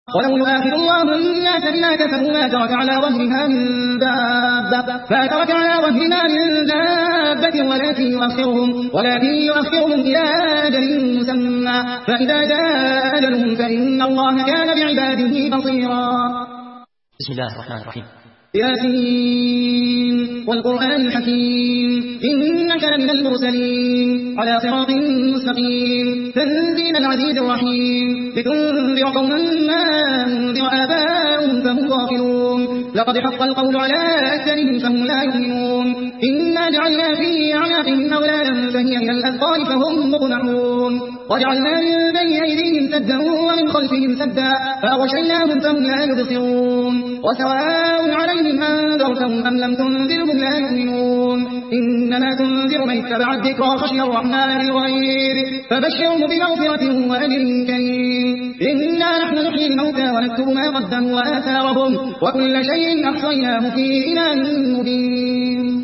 ولو يؤاخذ الله الناس بما كسبوا ما ترك على ظهرها من دابة ولكن يؤخرهم إلى أجل مسمى فإذا جاء أجلهم فإن الله كان بعباده بصيرا. بسم الله الرحمن الرحيم. ياسين والقرآن الحكيم إنك لمن المرسلين على صراط مستقيم تنزيل العزيز الرحيم لتنذر قوما ما أنذر آباؤهم فهم غافلون لقد حق القول على أكثرهم فهم لا يؤمنون إنا جعلنا في أعناقهم أغلالا فهي إلى الأذقان فهم مقمحون وجعلنا من بين أيديهم سدا ومن خلفهم سدا فأغشيناهم فهم لا يبصرون وسواء عليهم أنذرتهم أم لم تنذرهم لا يؤمنون إنما تنذر من اتبع الذكر وخشي الرحمن بالغيب فبشرهم بمغفرة وأجر كريم. إنا نحن نحيي الموتى ونكتب ما قدموا وآثارهم وكل شيء أحصيناه في إمام مبين.